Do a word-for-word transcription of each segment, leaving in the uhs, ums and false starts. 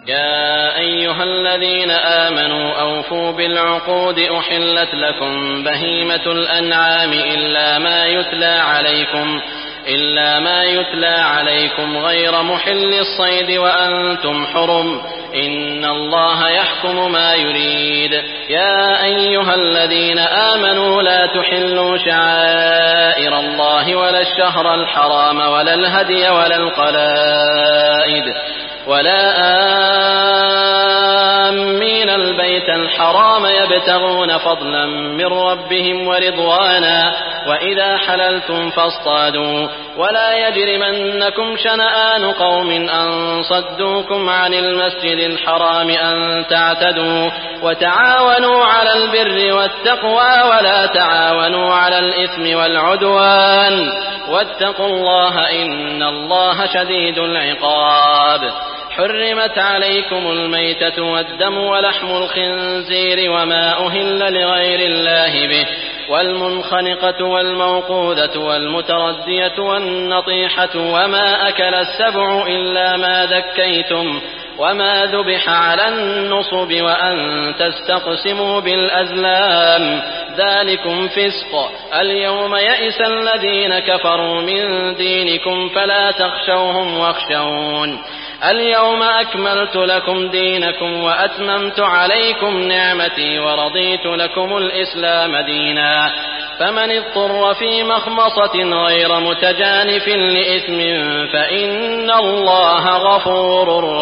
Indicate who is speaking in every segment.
Speaker 1: يا أيها الذين آمنوا أوفوا بالعقود أحلت لكم بهيمة الأنعام إلا ما يتلى عليكم إلا ما يتلى عليكم غير محل الصيد وأنتم حرم إن الله يحكم ما يريد. يا أيها الذين آمنوا لا تحلوا شعائر الله ولا الشهر الحرام ولا الهدي ولا القلائد ولا آمين البيت الحرام يبتغون فضلا من ربهم ورضوانا وإذا حللتم فاصطادوا ولا يجرمنكم شنآن قوم أن صدوكم عن المسجد الحرام أن تعتدوا وتعاونوا على البر والتقوى ولا تعاونوا على الإثم والعدوان واتقوا الله إن الله شديد العقاب. حرمت عليكم الميتة والدم ولحم الخنزير وما أهل لغير الله به والمنخنقة والموقوذة والمتردية والنطيحة وما أكل السبع إلا ما ذكيتم وما ذبح على النصب وأن تستقسموا بالأزلام ذلكم فسق. اليوم يئس الذين كفروا من دينكم فلا تخشوهم واخشون. اليوم أكملت لكم دينكم وأتممت عليكم نعمتي ورضيت لكم الإسلام دينا. فمن اضطر في مخمصة غير متجانف لإثم فإن الله غفور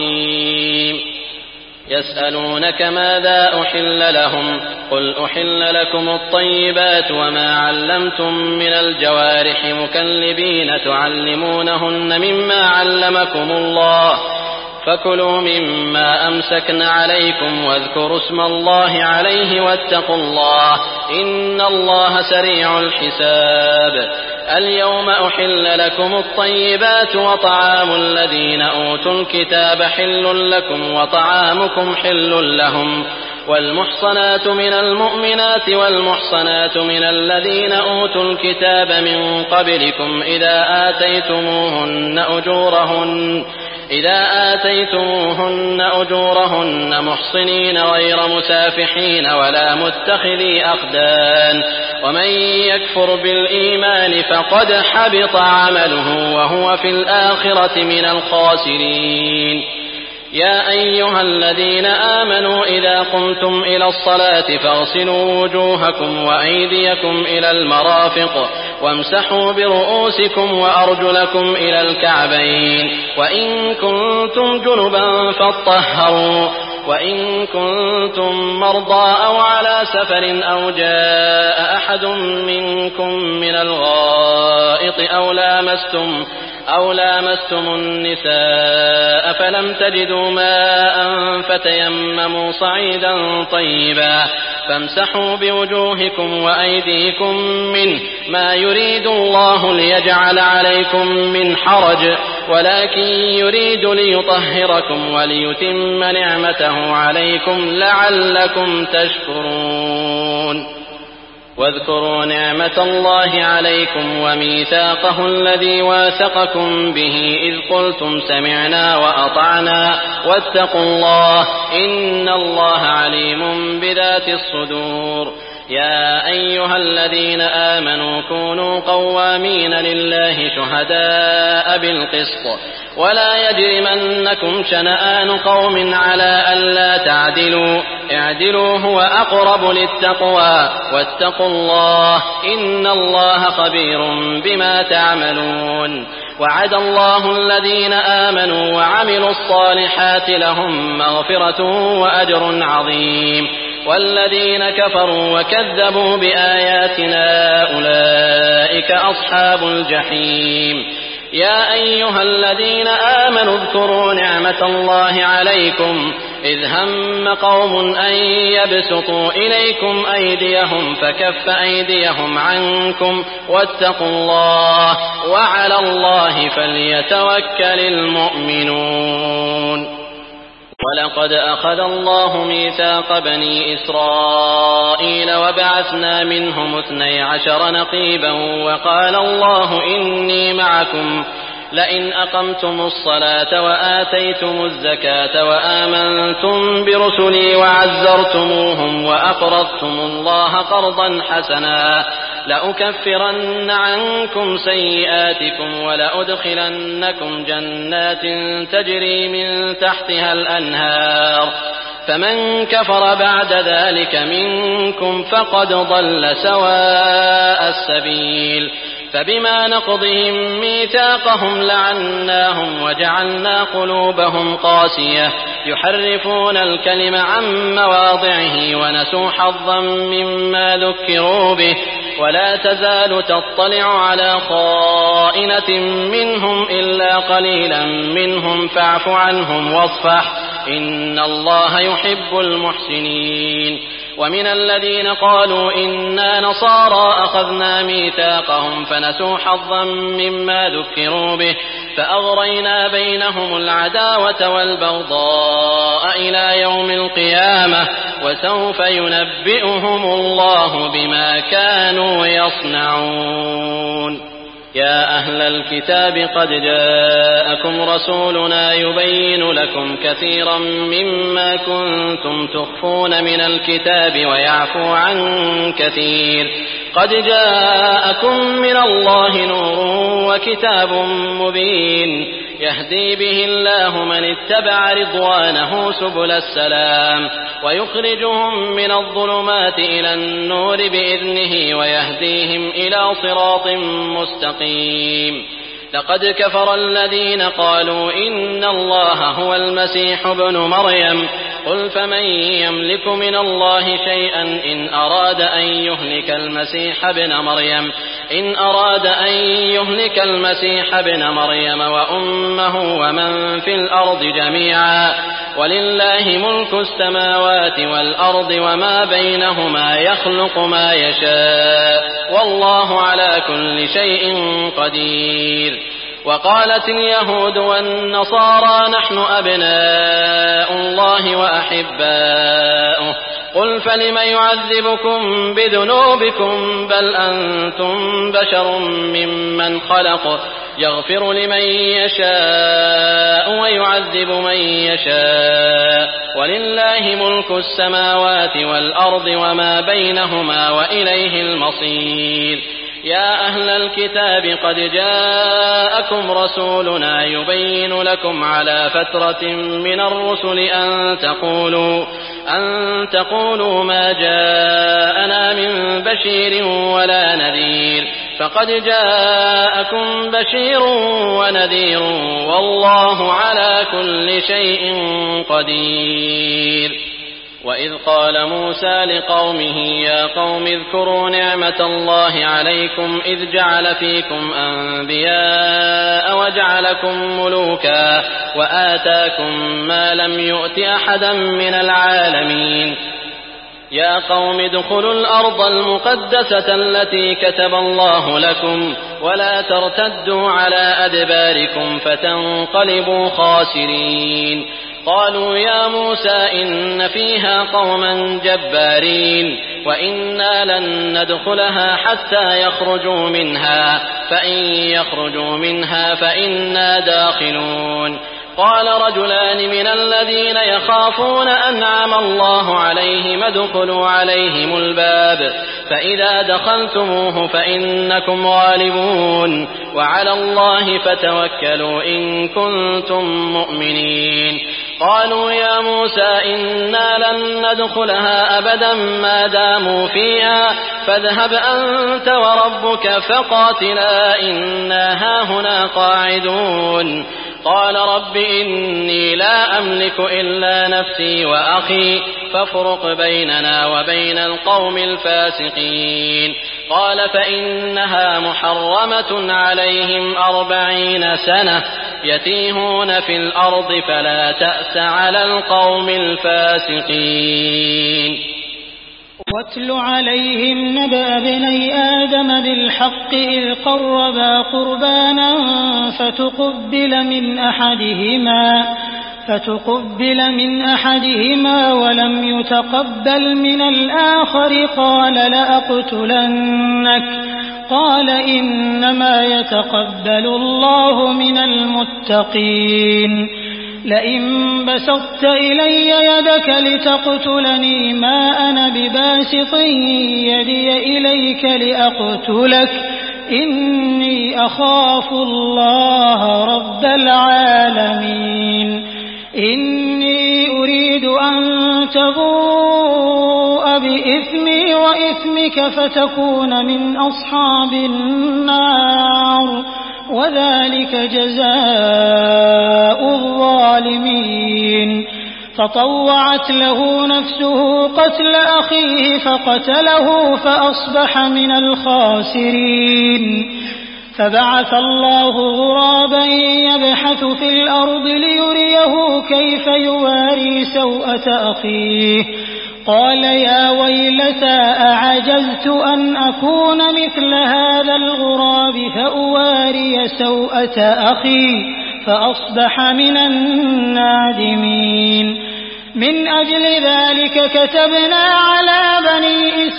Speaker 1: رحيم. يسألونك ماذا أحل لهم قل أحل لكم الطيبات وما علمتم من الجوارح مكلبين تعلمونهن مما علمكم الله فكلوا مما أمسكن عليكم واذكروا اسم الله عليه واتقوا الله إن الله سريع الحساب. اليوم أحل لكم الطيبات وطعام الذين أوتوا الكتاب حل لكم وطعامكم حل لهم والمحصنات من المؤمنات والمحصنات من الذين أوتوا الكتاب من قبلكم إذا آتيتموهن أجورهن إذا آتيتموهن أجورهن محصنين غير مسافحين ولا متخذي أخدان ومن يكفر بالإيمان فقد حبط عمله وهو في الآخرة من الخاسرين. يا أيها الذين آمنوا إذا قمتم إلى الصلاة فاغسلوا وجوهكم وأيديكم إلى المرافق وامسحوا برؤوسكم وأرجلكم إلى الكعبين وإن كنتم جنبا فاطهروا وإن كنتم مرضى أو على سفر أو جاء أحد منكم من الغائط أو لامستم أو لامستم النساء فلم تجدوا ماء فتيمموا صعيدا طيبا فامسحوا بوجوهكم وأيديكم منه ما يريد الله ليجعل عليكم من حرج ولكن يريد ليطهركم وليتم نعمته عليكم لعلكم تشكرون. واذكروا نعمة الله عليكم وميثاقه الذي واثقكم به إذ قلتم سمعنا وأطعنا واتقوا الله إن الله عليم بذات الصدور. يا أيها الذين آمنوا كونوا قوامين لله شهداء بالقسط ولا يجرمنكم شنآن قوم على ألا تعدلوا اعدلوا هو أقرب للتقوى واتقوا الله إن الله خبير بما تعملون. وعد الله الذين آمنوا وعملوا الصالحات لهم مغفرة وأجر عظيم والذين كفروا وكذبوا بآياتنا أولئك أصحاب الجحيم. يا أيها الذين آمنوا اذكروا نعمة الله عليكم إذ هم قوم أن يبسطوا إليكم أيديهم فكف أيديهم عنكم واتقوا الله وعلى الله فليتوكل المؤمنون. ولقد أخذ الله ميثاق بني إسرائيل وبعثنا منهم اثني عشر نقيبا وقال الله إني معكم لئن أقمتم الصلاة وآتيتم الزكاة وآمنتم برسلي وعزرتموهم وأقرضتم الله قرضا حسنا لأكفرن عنكم سيئاتكم ولأدخلنكم جنات تجري من تحتها الأنهار فمن كفر بعد ذلك منكم فقد ضل سواء السبيل فبما نقضهم ميثاقهم لعناهم وجعلنا قلوبهم قاسية يحرفون الكلم عن مواضعه ونسوا حظا مما ذكروا به ولا تزال تطلع على خائنة منهم إلا قليلا منهم فاعف عنهم واصفح إن الله يحب المحسنين ومن الذين قالوا إنا نصارى أخذنا ميثاقهم فنسوا حظا مما ذكروا به فأغرينا بينهم العداوة والبغضاء إلى يوم القيامة وسوف ينبئهم الله بما كانوا يصنعون. يا أهل الكتاب قد جاءكم رسولنا يبين لكم كثيرا مما كنتم تخفون من الكتاب ويعفو عن كثير قد جاءكم من الله نور وكتاب مبين يهدي به الله من اتبع رضوانه سبل السلام ويخرجهم من الظلمات إلى النور بإذنه ويهديهم إلى صراط مستقيم. لقد كفر الذين قالوا إن الله هو المسيح ابن مريم قل فمن يملك من الله شيئا إن أراد أن يهلك المسيح ابن مريم إن أراد أن يهلك المسيح ابن مريم وأمه ومن في الأرض جميعا ولله ملك السماوات والأرض وما بينهما يخلق ما يشاء والله على كل شيء قدير. وقالت اليهود والنصارى نحن أبناء الله وأحباؤه قل فلم يعذبكم بذنوبكم بل أنتم بشر ممن خلق يغفر لمن يشاء ويعذب من يشاء ولله ملك السماوات والأرض وما بينهما وإليه المصير. يا أهل الكتاب قد جاءكم رسولنا يبين لكم على فترة من الرسل أن تقولوا أن تقولوا ما جاءنا من بشير ولا نذير فقد جاءكم بشير ونذير والله على كل شيء قدير. وإذ قال موسى لقومه يا قوم اذكروا نعمة الله عليكم إذ جعل فيكم أنبياء وجعلكم ملوكا وآتاكم ما لم يؤت أحدا من العالمين. يا قوم ادخلوا الأرض المقدسة التي كتب الله لكم ولا ترتدوا على أدباركم فتنقلبوا خاسرين. قالوا يا موسى إن فيها قوما جبارين وإنا لن ندخلها حتى يخرجوا منها فإن يخرجوا منها فإنا داخلون. قال رجلان من الذين يخافون أنعم الله عليهم ادخلوا عليهم الباب فإذا دخلتموه فإنكم غالبون وعلى الله فتوكلوا إن كنتم مؤمنين. قالوا يا موسى إنا لن ندخلها أبدا ما داموا فيها فاذهب أنت وربك فقاتلا إنا هاهنا قاعدون. قال رب إني لا أملك إلا نفسي وأخي فافرق بيننا وبين القوم الفاسقين. قال فإنها محرمة عليهم أربعين سنة يتيهون في الأرض فلا تأس على القوم الفاسقين.
Speaker 2: واتل عليهم نبأ ابني آدم بالحق إذ قربا قربانا فتقبل من أحدهما فتقبل من أحدهما ولم يتقبل من الآخر قال لأقتلنك قال إنما يتقبل الله من المتقين لئن بسطت إلي يدك لتقتلني ما أنا بباسط يدي إليك لأقتلك إني أخاف الله رب العالمين إني أريد أن تبوء بإثمي وإثمك فتكون من أصحاب النار وذلك جزاء الظالمين فطوعت له نفسه قتل أخيه فقتله فأصبح من الخاسرين فبعث الله غرابا يبحث في الأرض ليريه كيف يواري سوءة أخيه قال يا ويلتى أعجزت أن أكون مثل هذا الغراب فأواري سوءة أخي فأصبح من النادمين من أجل ذلك كتبنا على بني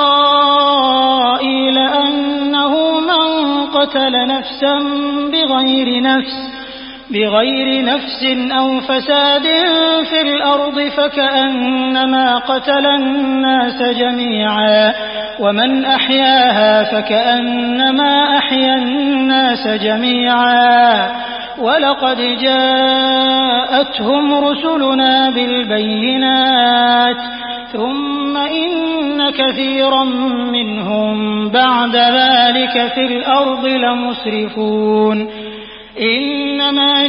Speaker 2: إسرائيل أنه من قتل نفسا بغير نفس بغير نفس أو فساد في الأرض فكأنما قتل الناس جميعا ومن أحياها فكأنما أحيا الناس جميعا ولقد جاءتهم رسلنا بالبينات ثم إن كثيرا منهم بعد ذلك في الأرض لمسرفون إنما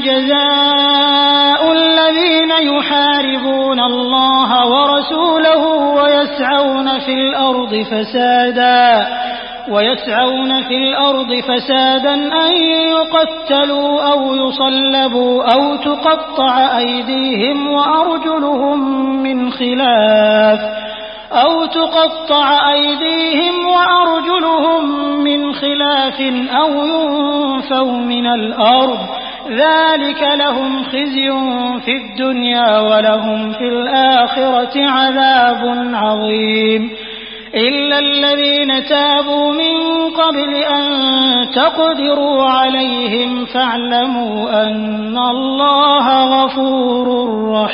Speaker 2: جزاء الذين يحاربون الله ورسوله ويسعون في الأرض فسادا ويسعون في الأرض فسادا أن يقتلوا أو يصلبوا أو تقطع أيديهم وأرجلهم من خلاف أو تقطع أيديهم وأرجلهم من خلاف أو ينفوا من الأرض ذلك لهم خزي في الدنيا ولهم في الآخرة عذاب عظيم إلا الذين تابوا من قبل أن تقدروا عليهم فاعلموا أن الله غفور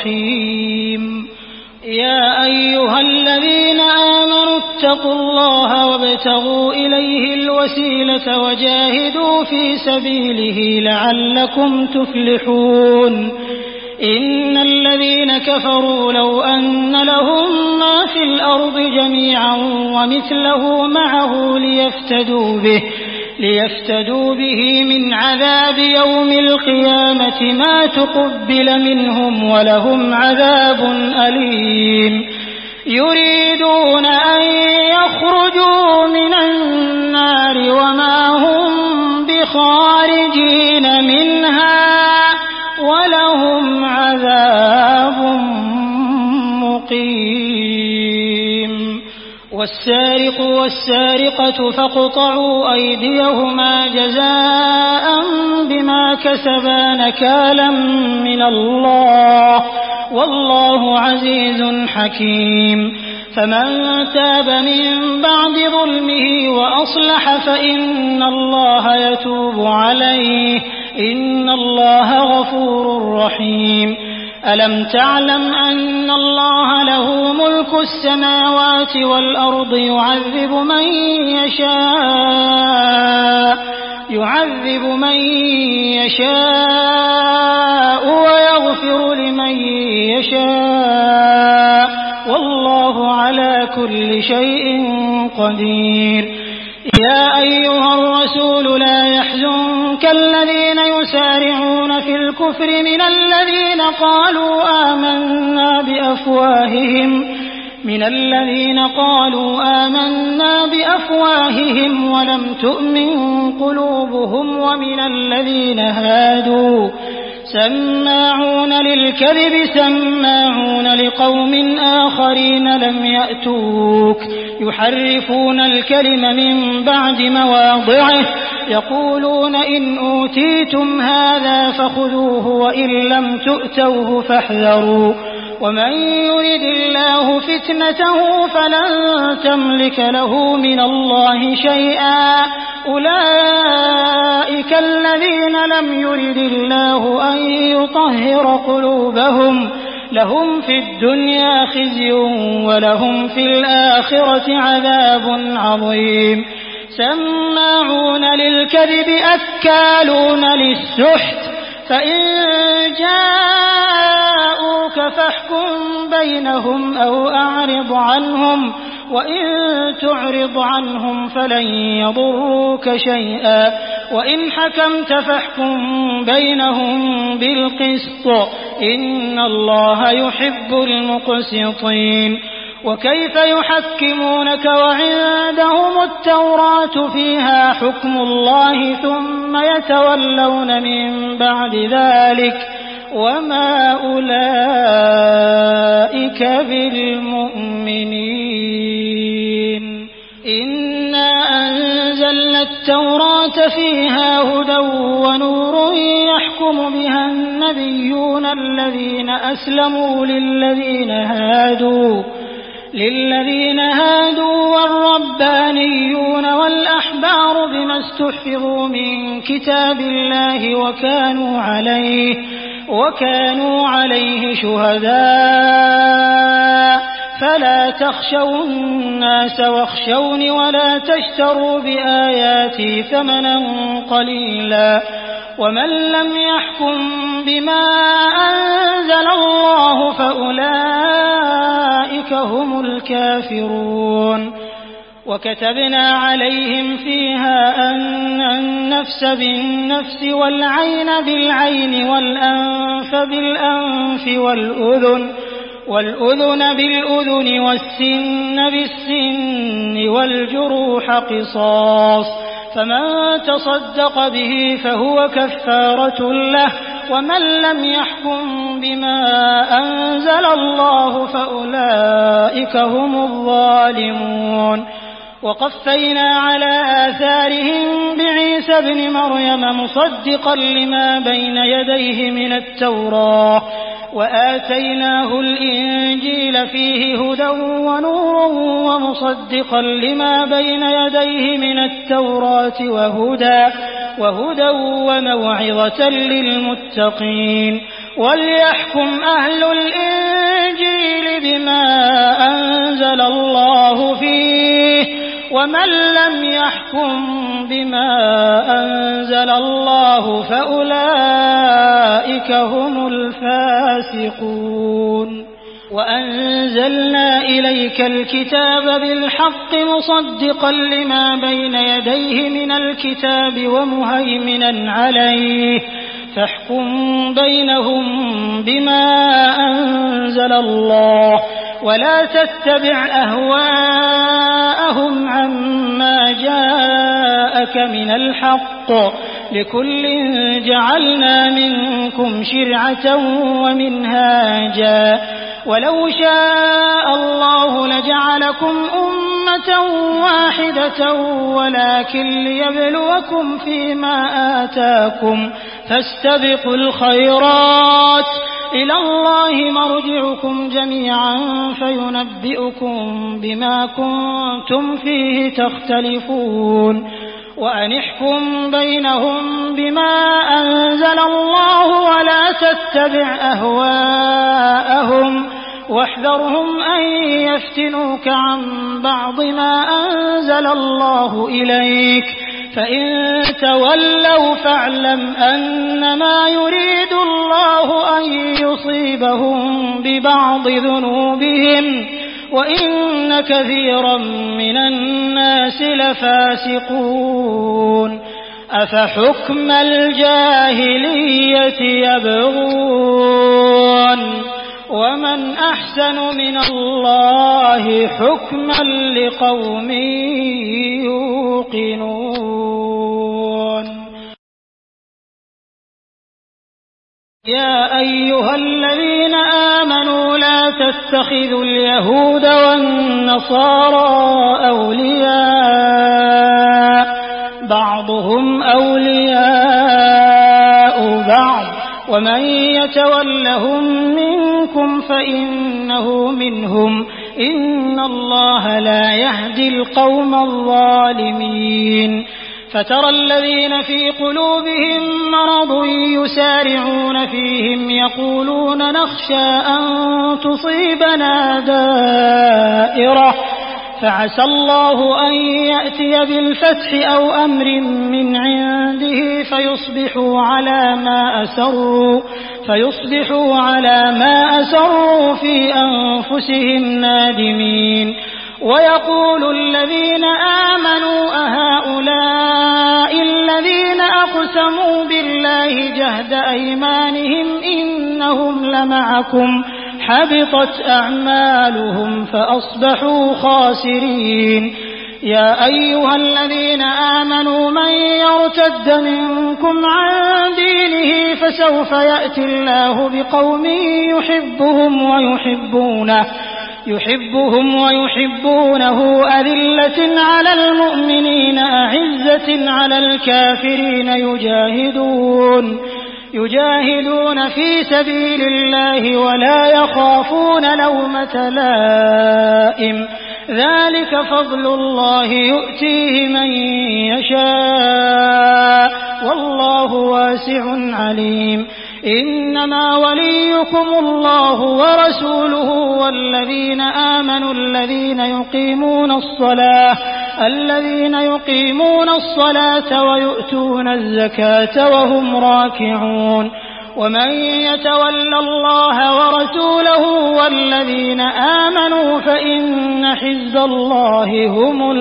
Speaker 2: رحيم يا أيها الذين آمنوا اتقوا الله وابتغوا إليه الوسيلة وجاهدوا في سبيله لعلكم تفلحون إن الذين كفروا لو أن لهم ما في الأرض جميعا ومثله معه ليفتدوا به ليفتدوا به من عذاب يوم القيامة ما تقبل منهم ولهم عذاب أليم يريدون أن يخرجوا من النار وما هم بخارجين منها ولهم عذاب مقيم والسارق والسارقة فاقطعوا أيديهما جزاء بما كسبا نكالا من الله والله عزيز حكيم فمن تاب من بعد ظلمه وأصلح فإن الله يتوب عليه إن الله غفور رحيم ألم تعلم أن الله له ملك السماوات والأرض يعذب من يشاء يعذب من يشاء ويغفر لمن يشاء والله على كل شيء قدير يا أيها الرسول لا يحزنك الذين يسارعون في الكفر من الذين قالوا آمنا بأفواههم من الذين قالوا آمنا بأفواههم ولم تؤمن قلوبهم ومن الذين هادوا سماعون للكذب سماعون لقوم آخرين لم يأتوك يحرفون الكلم من بعد مواضعه يقولون إن أوتيتم هذا فخذوه وإن لم تؤتوه فاحذروا ومن يرد الله فتنته فلن تملك له من الله شيئا أولئك الذين لم يرد الله أن يطهر قلوبهم لهم في الدنيا خزي ولهم في الآخرة عذاب عظيم سماعون للكذب أكالون للسحت فإن جاءوك فاحكم بينهم أو أعرض عنهم وإن تعرض عنهم فلن يضروك شيئا وإن حكمت فاحكم بينهم بالقسط إن الله يحب المقسطين وكيف يحكمونك وعندهم التوراة فيها حكم الله ثم يتولون من بعد ذلك وما أولئك بالمؤمنين إنا أنزلنا التوراة فيها هدى ونور يحكم بها النبيون الذين أسلموا للذين هادوا للذين هادوا والربانيون والأحبار بما استحفظوا من كتاب الله وكانوا عليه وكانوا عليه شهداء فلا تخشوا الناس واخشوني ولا تشتروا بآياتي ثمنا قليلا ومن لم يحكم بما أنزل الله فأولئك هم الكافرون وكتبنا عليهم فيها أن النفس بالنفس والعين بالعين والأنف بالأنف والأذن والأذن بالأذن والسن بالسن والجروح قصاص فمن تصدق به فهو كفارة له ومن لم يحكم بما أنزل الله فأولئك هم الظالمون وقفينا على آثارهم بعيسى ابن مريم مصدقا لما بين يديه من التوراة وآتيناه الإنجيل فيه هدى ونور ومصدقا لما بين يديه من التوراة وهدى وهدى وموعظة للمتقين وليحكم أهل الإنجيل بما أنزل الله فيه ومن لم يحكم بما أنزل الله فأولئك هم الفاسقون وأنزلنا إليك الكتاب بالحق مصدقا لما بين يديه من الكتاب ومهيمنا عليه فاحكم بينهم بما أنزل الله ولا تتبع أهواءهم عما جاءك من الحق لكل جعلنا منكم شرعة ومنهاجا ولو شاء الله لجعلكم أمة واحدة ولكن ليبلوكم فيما آتاكم فاستبقوا الخيرات إلى الله مرجعكم جميعا فينبئكم بما كنتم فيه تختلفون وأن احكم بينهم بما أنزل الله ولا تتبع أهواءهم واحذرهم أن يفتنوك عن بعض ما أنزل الله إليك فإن تولوا فاعلم أنما يريد الله أن يصيبهم ببعض ذنوبهم وإن كثيرا من الناس لفاسقون أفحكم الجاهلية يبغون ومن أحسن من الله حكما لقوم يوقنون يا أيها الذين آمنوا لا تتخذوا اليهود والنصارى أولياء بعضهم أولياء بعض ومن يتولهم منكم منكم فإنه منهم إن الله لا يهدي القوم الظالمين فترى الذين في قلوبهم مرض يسارعون فيهم يقولون نخشى أن تصيبنا دائرة فعسى الله أن يأتي بالفتح أو أمر من عنده فيصبحوا على ما أسروا فيصبحوا على ما أسروا في أنفسهم نادمين ويقول الذين آمنوا أهؤلاء الذين أقسموا بالله جهد أيمانهم إنهم لمعكم حبطت أعمالهم فأصبحوا خاسرين يا أيها الذين آمنوا من يرتد منكم عن دينه فسوف يأتي الله بقوم يحبهم ويحبونه يحبهم ويحبونه أذلة على المؤمنين أعزة على الكافرين يجاهدون يجاهدون في سبيل الله ولا يخافون لومة لائم ذلك فضل الله يؤتيه من يشاء والله واسع عليم إنما وليكم الله ورسوله والذين آمنوا الذين يقيمون الصلاة الذين يقيمون الصلاة ويؤتون الزكاة وهم راكعون ومن يتول الله ورسوله والذين آمنوا فإن حزب الله هم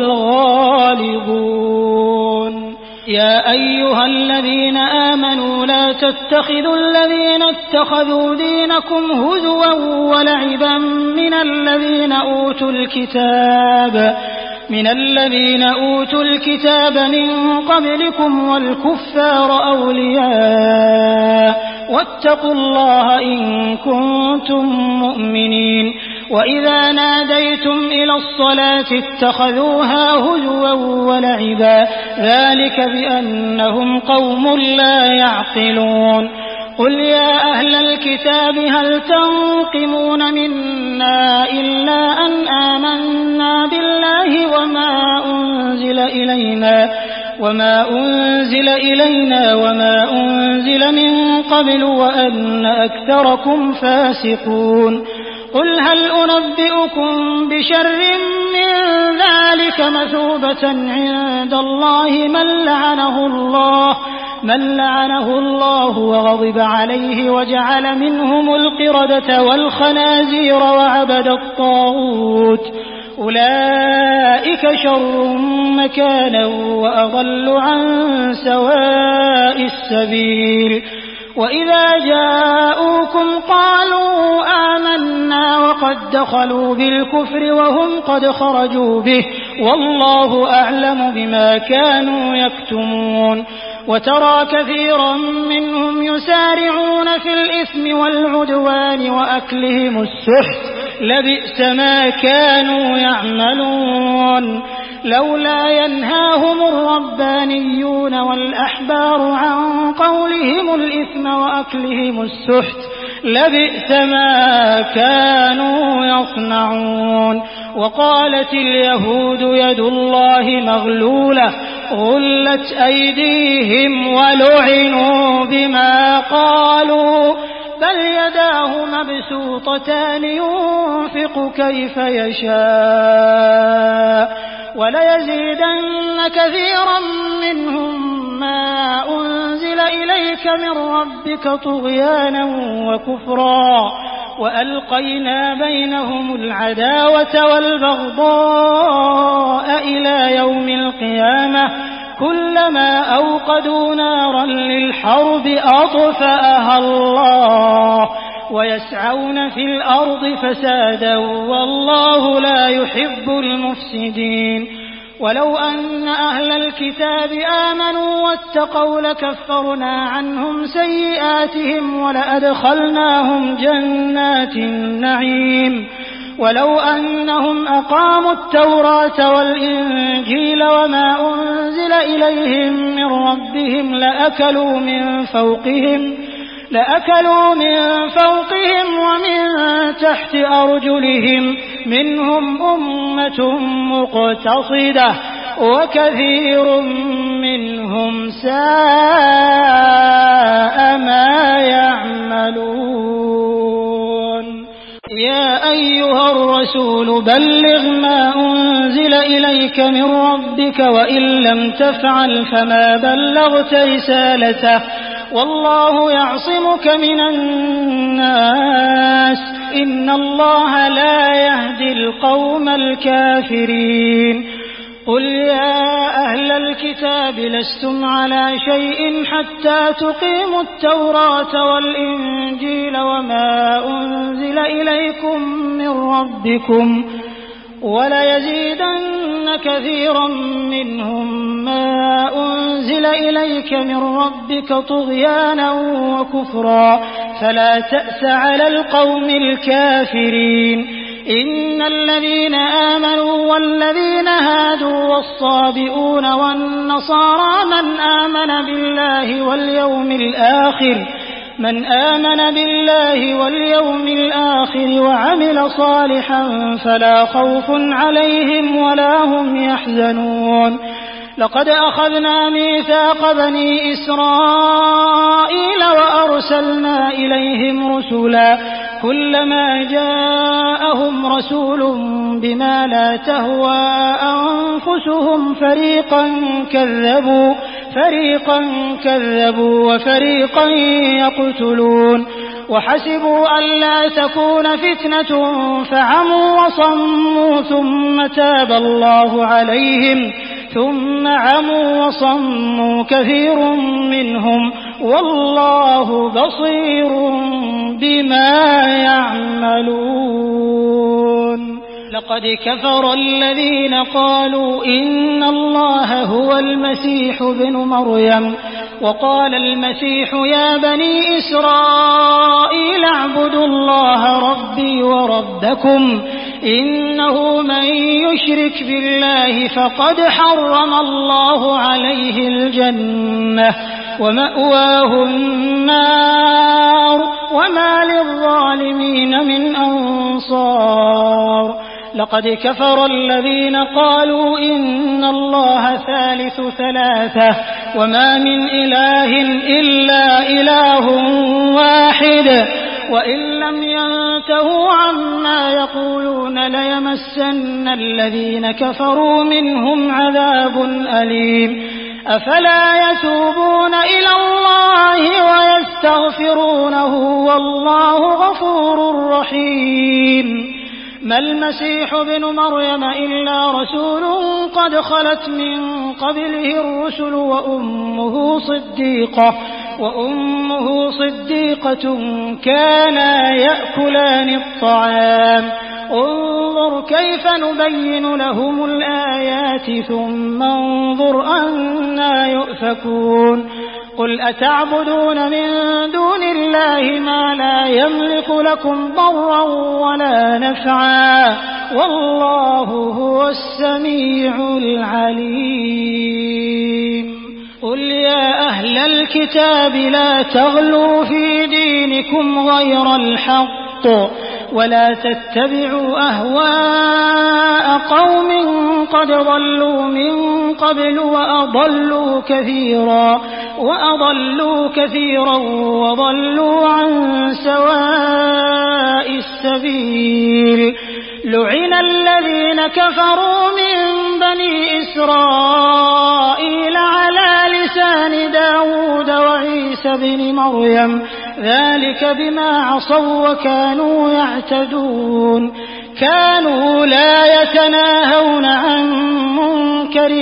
Speaker 2: الغالبون يا أيها الذين آمنوا لا تتخذوا الذين اتخذوا دينكم هزوا ولعبا من الذين أوتوا الكتاب من الذين أوتوا الكتاب من قبلكم والكفار أولياء واتقوا الله إن كنتم مؤمنين وإذا ناديتم إلى الصلاة اتخذوها هزوا ولعبا ذلك بأنهم قوم لا يعقلون قل يا أهل الكتاب هل تنقمون منا إلا أن آمنا بالله وما أنزل إلينا وما أنزل إلينا وما أنزل من قبل وأن أكثركم فاسقون قل هل أنبئكم بشر من ذلك مثوبة عند الله من لعنه الله من لعنه الله وغضب عليه وجعل منهم القردة والخنازير وعبد الطاغوت أولئك شر مكانا وأضل عن سواء السبيل وإذا جاءوكم قالوا آمنا وقد دخلوا بالكفر وهم قد خرجوا به والله أعلم بما كانوا يكتمون وترى كثيرا منهم يسارعون في الإثم والعدوان وأكلهم السحت لبئس ما كانوا يعملون لولا ينهاهم الربانيون والأحبار عن قولهم الإثم وأكلهم السحت لبئس ما كانوا يصنعون وقالت اليهود يد الله مغلولة غلت أيديهم ولعنوا بما قالوا بل يداه مبسوطتان ينفق كيف يشاء وليزيدن كثيرا منهم ما أنزل إليك من ربك طغيانا وكفرا وألقينا بينهم العداوة والبغضاء إلى يوم القيامة كلما أوقدوا نارا للحرب أطفأها الله ويسعون في الأرض فسادا والله لا يحب المفسدين ولو أن أهل الكتاب آمنوا واتقوا لكفرنا عنهم سيئاتهم ولأدخلناهم جنات النعيم ولو أنهم أقاموا التوراة والإنجيل وما أنزل إليهم من ربهم لأكلوا من فوقهم لأكلوا من فوقهم ومن تحت أرجلهم منهم أمة مقتصدة وكثير منهم ساء ما يعملون. يا أيها الرسول بلغ ما أنزل إليك من ربك وإن لم تفعل فما بلغت رسالته والله يعصمك من الناس إن الله لا يهدي القوم الكافرين. قل يا أهل الكتاب لستم على شيء حتى تقيموا التوراة والإنجيل وما أنزل إليكم من ربكم وليزيدن كثيرا منهم ما أنزل إليك من ربك طغيانا وكفرا فلا تأس على القوم الكافرين. إن الذين آمنوا والذين هادوا والصابئون والنصارى من آمن بالله واليوم الآخر من آمن بالله واليوم الآخر وعمل صالحا فلا خوف عليهم ولا هم يحزنون. لقد أخذنا ميثاق بني إسرائيل وأرسلنا إليهم رسلا كلما جاءهم رسول بما لا تهوى أنفسهم فريقا كذبوا فريقا كذبوا وفريقا يقتلون وحسبوا ألا تكون فتنة فعموا وصموا ثم تاب الله عليهم ثم عموا وصموا كثير منهم والله بصير بما يعملون. لقد كفر الذين قالوا إن الله هو المسيح ابن مريم وقال المسيح يا بني إسرائيل اعبدوا الله ربي وربكم إنه من يشرك بالله فقد حرم الله عليه الجنة ومأواه النار وما للظالمين من أنصار. لقد كفر الذين قالوا إن الله ثالث ثلاثة وما من إله إلا إله واحد وإن لم ينتهوا عما يقولون ليمسن الذين كفروا منهم عذاب أليم. أفلا يتوبون إلى الله ويستغفرونه والله غفور رحيم. ما المسيح ابن مريم إلا رسول قد خلت من قبله الرسل وأمه صديقة وأمه صديقة كانا يأكلان الطعام انظر كيف نبين لهم الآيات ثم انظر أنا يؤفكون. قل أتعبدون من دون الله ما لا يملك لكم ضرا ولا نفعا والله هو السميع العليم. قل يا أهل الكتاب لا تغلوا في دينكم غير الحق ولا تتبعوا أهواء قوم قد ضلوا من قبل وأضلوا كثيرا وأضلوا كثيرا وضلوا عن سواء السبيل. لعن الذين كفروا من بني إسرائيل على لسان داود وعيسى بن مريم ذلك بما عصوا وكانوا يعتدون. كانوا لا يتناهون عن منكر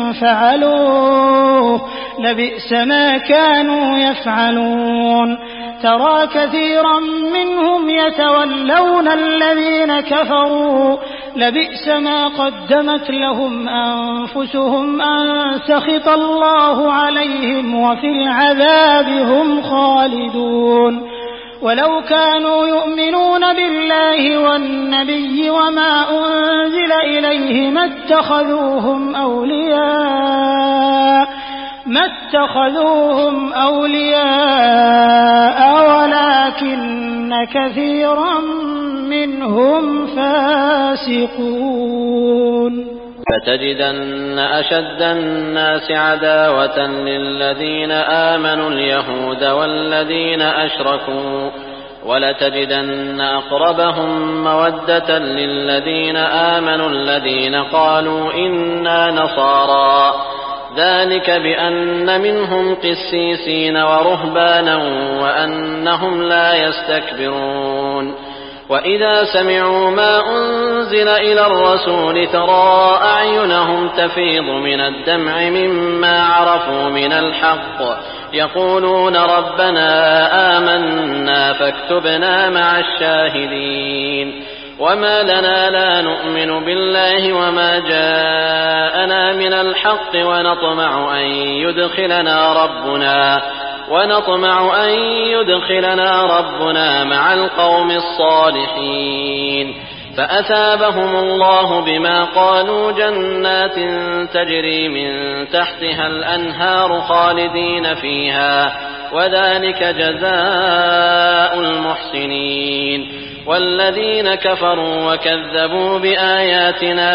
Speaker 2: فعلوه لبئس ما كانوا يفعلون. ترى كثيرا منهم يتولون الذين كفروا لبئس ما قدمت لهم أنفسهم أن سخط الله عليهم وفي العذاب هم خالدون. ولو كانوا يؤمنون بالله والنبي وما أنزل إليه ما اتخذوهم أولياء ما اتخذوهم أولياء ولكن كثيرا منهم فاسقون
Speaker 1: فتجدن أشد الناس عداوة للذين آمنوا اليهود والذين أشركوا ولتجدن أقربهم مودة للذين آمنوا الذين قالوا إنا نصارى ذلك بأن منهم قسيسين ورهبانا وأنهم لا يستكبرون وإذا سمعوا ما أنزل إلى الرسول ترى أعينهم تفيض من الدمع مما عرفوا من الحق يقولون ربنا آمنا فاكتبنا مع الشاهدين وما لنا لا نؤمن بالله وما جاءنا من الحق ونطمع أن يدخلنا ربنا ونطمع أن يدخلنا ربنا مع القوم الصالحين فأثابهم الله بما قالوا جنات تجري من تحتها الأنهار خالدين فيها وذلك جزاء المحسنين والذين كفروا وكذبوا بآياتنا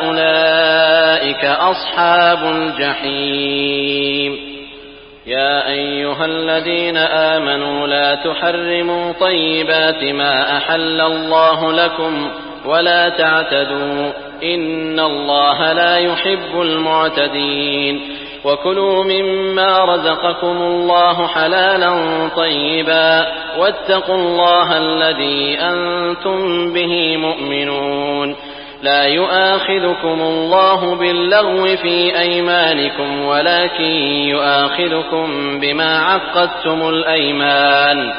Speaker 1: أولئك أصحاب الجحيم يا أيها الذين آمنوا لا تحرموا طيبات ما أحل الله لكم ولا تعتدوا إن الله لا يحب المعتدين وكلوا مما رزقكم الله حلالا طيبا واتقوا الله الذي أنتم به مؤمنون لا يؤاخذكم الله باللغو في أيمانكم ولكن يؤاخذكم بما عقدتم الأيمان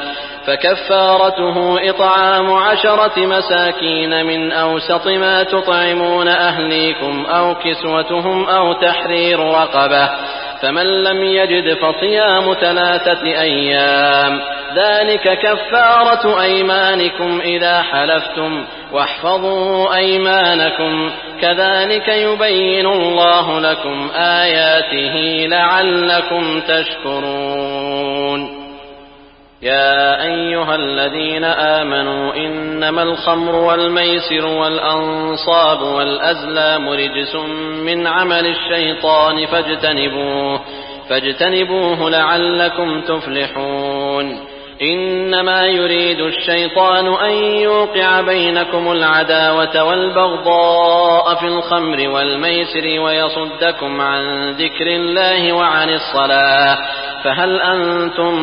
Speaker 1: فكفارته إطعام عشرة مساكين من أوسط ما تطعمون أهليكم أو كسوتهم أو تحرير رقبة فمن لم يجد فصيام ثلاثة أيام ذلك كفارة أيمانكم إذا حلفتم واحفظوا أيمانكم كذلك يبين الله لكم آياته لعلكم تشكرون يا أيها الذين آمنوا إنما الخمر والميسر والأنصاب والأزلام رجس من عمل الشيطان فاجتنبوه فاجتنبوه لعلكم تفلحون إنما يريد الشيطان أن يوقع بينكم العداوة والبغضاء في الخمر والميسر ويصدكم عن ذكر الله وعن الصلاة فهل أنتم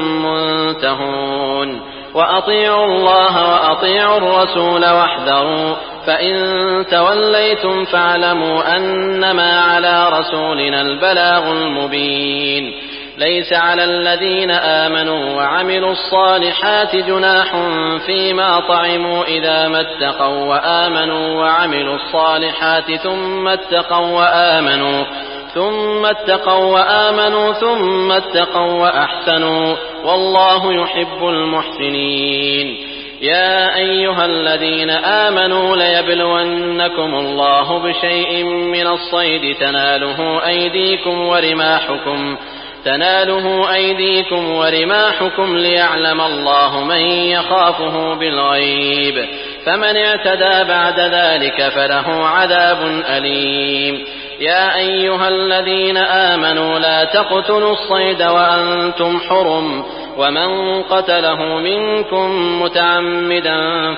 Speaker 1: منتهون وأطيعوا الله وأطيعوا الرسول واحذروا فإن توليتم فاعلموا أنما على رسولنا البلاغ المبين ليس على الذين آمنوا وعملوا الصالحات جناح فيما طعموا إذا ما اتقوا وآمنوا وعملوا الصالحات ثم اتقوا وآمنوا ثم اتقوا وآمنوا ثم اتقوا وأحسنوا والله يحب المحسنين يا أيها الذين آمنوا ليبلونكم الله بشيء من الصيد تناله أيديكم ورماحكم تناله أيديكم ورماحكم ليعلم الله من يخافه بالغيب فمن اعتدى بعد ذلك فله عذاب أليم يا أيها الذين آمنوا لا تقتلوا الصيد وأنتم حرم ومن قتله منكم متعمدا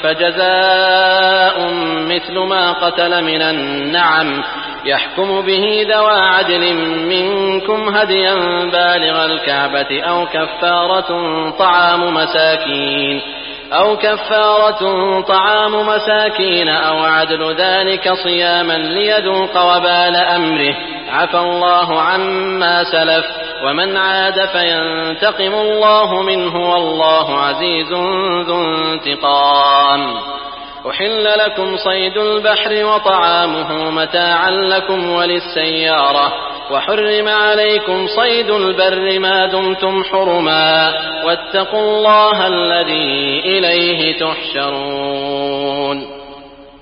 Speaker 1: فجزاء مثل ما قتل من النعم يحكم به ذوى عدل منكم هديا بالغ الكعبة أو كفارة طعام مساكين أو كفارة طعام مساكين أو عدل ذلك صياما ليذوق وبال أمره عفى الله عما سلف ومن عاد فينتقم الله منه والله عزيز ذو انتقام أحل لكم صيد البحر وطعامه متاعا لكم وللسيارة وحرم عليكم صيد البر ما دمتم حرما واتقوا الله الذي إليه تحشرون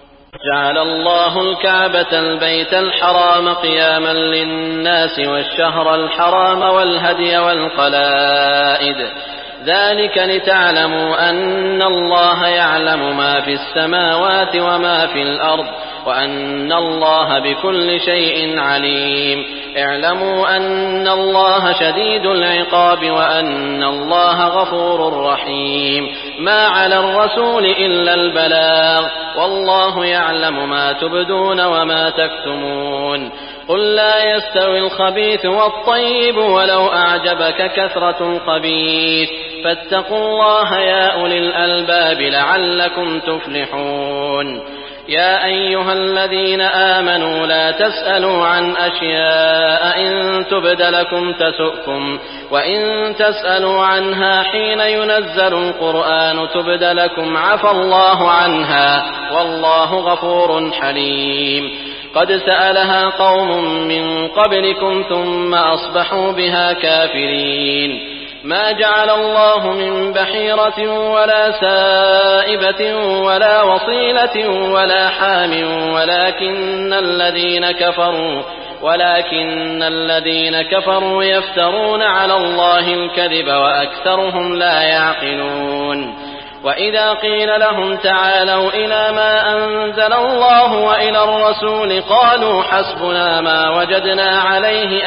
Speaker 1: جعل الله الكعبة البيت الحرام قياما للناس والشهر الحرام والهدي والقلائد ذلك لتعلموا أن الله يعلم ما في السماوات وما في الأرض وأن الله بكل شيء عليم اعلموا أن الله شديد العقاب وأن الله غفور رحيم ما على الرسول إلا البلاغ والله يعلم ما تبدون وما تكتمون قل لا يستوي الخبيث والطيب ولو أعجبك كثرة الخبيث فاتقوا الله يا أولي الألباب لعلكم تفلحون يا أيها الذين آمنوا لا تسألوا عن أشياء إن تبد لكم تسؤكم وإن تسألوا عنها حين ينزل القرآن تبد لكم عفى الله عنها والله غفور حليم قد سألها قوم من قبلكم ثم أصبحوا بها كافرين ما جعل الله من بحيرة ولا سائبة ولا وصيلة ولا حام ولكن الذين كفروا ولكن الذين كفروا يفترون على الله الكذب وأكثرهم لا يعقلون وإذا قيل لهم تعالوا إلى ما أنزل الله وإلى الرسول قالوا حسبنا ما وجدنا عليه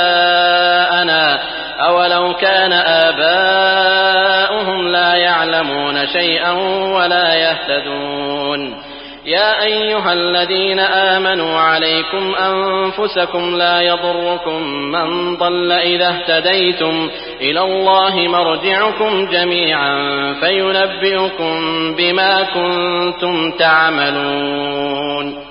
Speaker 1: آباءنا أولو كان آباؤهم لا يعلمون شيئا ولا يهتدون يا أيها الذين آمنوا عليكم أنفسكم لا يضركم من ضل إذا اهتديتم إلى الله مرجعكم جميعا فينبئكم بما كنتم تعملون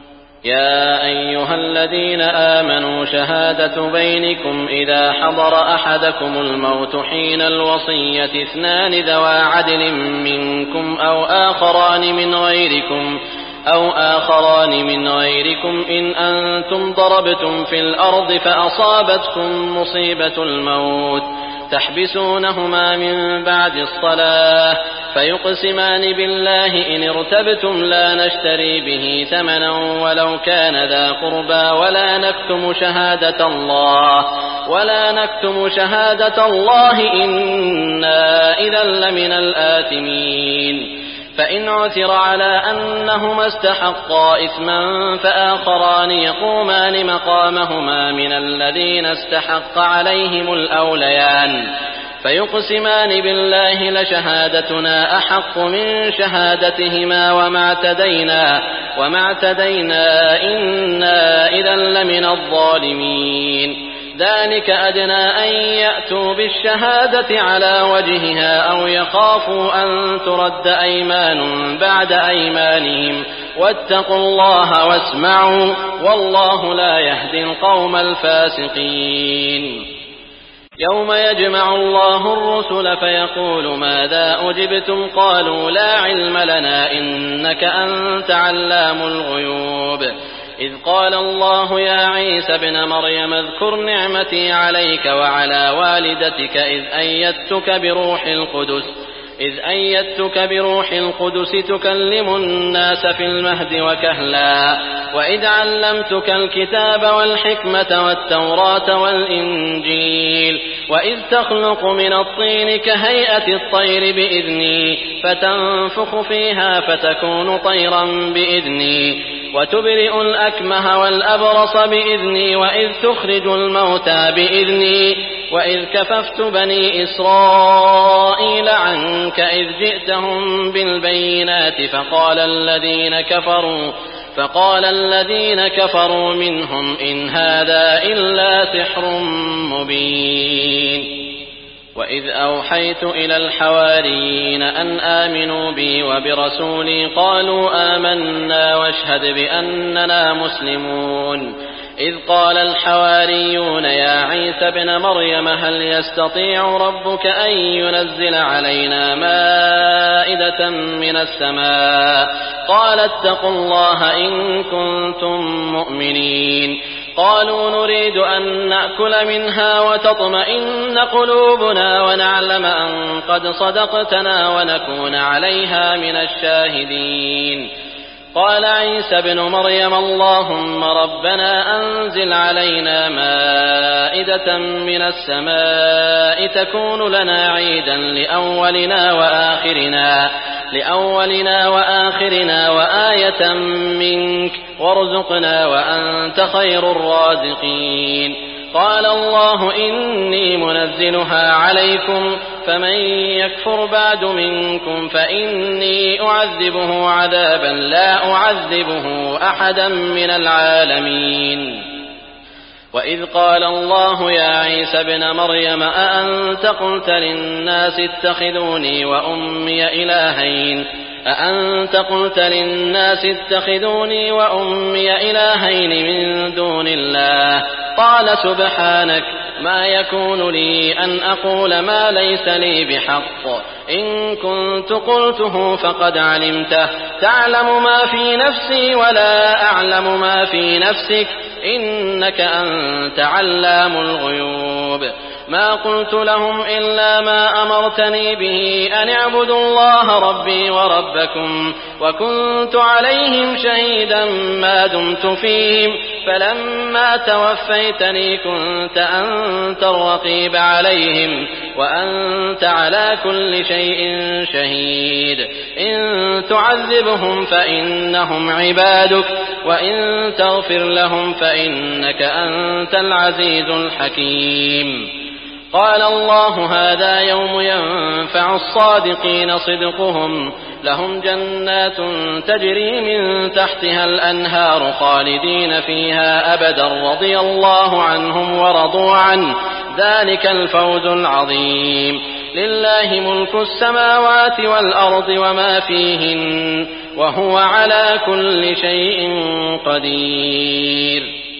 Speaker 1: يا أيها الذين آمنوا شهادة بينكم إذا حضر أحدكم الموت حين الوصية اثنان ذوى عدل منكم أو آخران من غيركم أو آخران من غيركم إن أنتم ضربتم في الأرض فأصابتكم مصيبة الموت تحبسونهما من بعد الصلاة فيقسمان بالله إن ارتبتم لا نشتري به ثمنا ولو كان ذا قربى ولا نكتم شهادة الله ولا نكتم شهادة الله إنا إذا لمن الآثمين فإن عثر على أنهما استحقا إثما فآخران يقومان مقامهما من الذين استحق عليهم الأوليان فيقسمان بالله لشهادتنا أحق من شهادتهما وما اعتدينا وما اعتدينا إنا إذا لمن الظالمين ذلك أدنى أن يأتوا بالشهادة على وجهها أو يخافوا أن ترد أيمان بعد أيمانهم واتقوا الله واسمعوا والله لا يهدي القوم الفاسقين يوم يجمع الله الرسل فيقول ماذا أجبتم قالوا لا علم لنا إنك أنت علام الغيوب إذ قال الله يا عيسى ابن مريم اذكر نعمتي عليك وعلى والدتك إذ أيدتك بروح القدس إذ أيدتك بروح القدس تكلم الناس في المهد وكهلا وإذ علمتك الكتاب والحكمة والتوراة والإنجيل وإذ تخلق من الطين كهيئة الطير بإذني فتنفخ فيها فتكون طيرا بإذني وتبرئ الأكمه والأبرص بإذني وإذ تخرج الموتى بإذني وإذ كففت بني إسرائيل عنك إذ جئتهم بالبينات فقال الذين كفروا فقال الذين كفروا منهم إن هذا إلا سحر مبين وإذ أوحيت إلى الحواريين أن آمنوا بي وبرسولي قالوا آمنا واشهد بأننا مسلمون إذ قال الحواريون يا عيسى ابن مريم هل يستطيع ربك أن ينزل علينا مائدة من السماء قال اتقوا الله إن كنتم مؤمنين قالوا نريد أن نأكل منها وتطمئن قلوبنا ونعلم أن قد صدقتنا ونكون عليها من الشاهدين قال عيسى ابن مريم اللهم ربنا أنزل علينا مائدة من السماء تكون لنا عيدا لأولنا وآخرنا لأولنا وآخرنا وآية منك وارزقنا وأنت خير الرازقين. قال الله إني منزلها عليكم فمن يكفر بعد منكم فإني أعذبه عذابا لا أعذبه أحدا من العالمين. وإذ قال الله يا عيسى ابن مريم أأنت قلت للناس اتخذوني وأمي إلهين أأنت قلت للناس اتخذوني وأمي إلهين من دون الله قال سبحانك ما يكون لي أن أقول ما ليس لي بحق إن كنت قلته فقد علمته تعلم ما في نفسي ولا أعلم ما في نفسك إنك أنت علام الغيوب. ما قلت لهم إلا ما أمرتني به أن اعبدوا الله ربي وربكم وكنت عليهم شهيدا ما دمت فيهم فلما توفيتني كنت أنت الرقيب عليهم وأنت على كل شيء شهيد. إن تعذبهم فإنهم عبادك وإن تغفر لهم فإنك أنت العزيز الحكيم. قال الله هذا يوم ينفع الصادقين صدقهم لهم جنات تجري من تحتها الأنهار خالدين فيها أبدا رضي الله عنهم ورضوا عنه ذلك الفوز العظيم. لله ملك السماوات والأرض وما فيهن وهو على كل شيء قدير.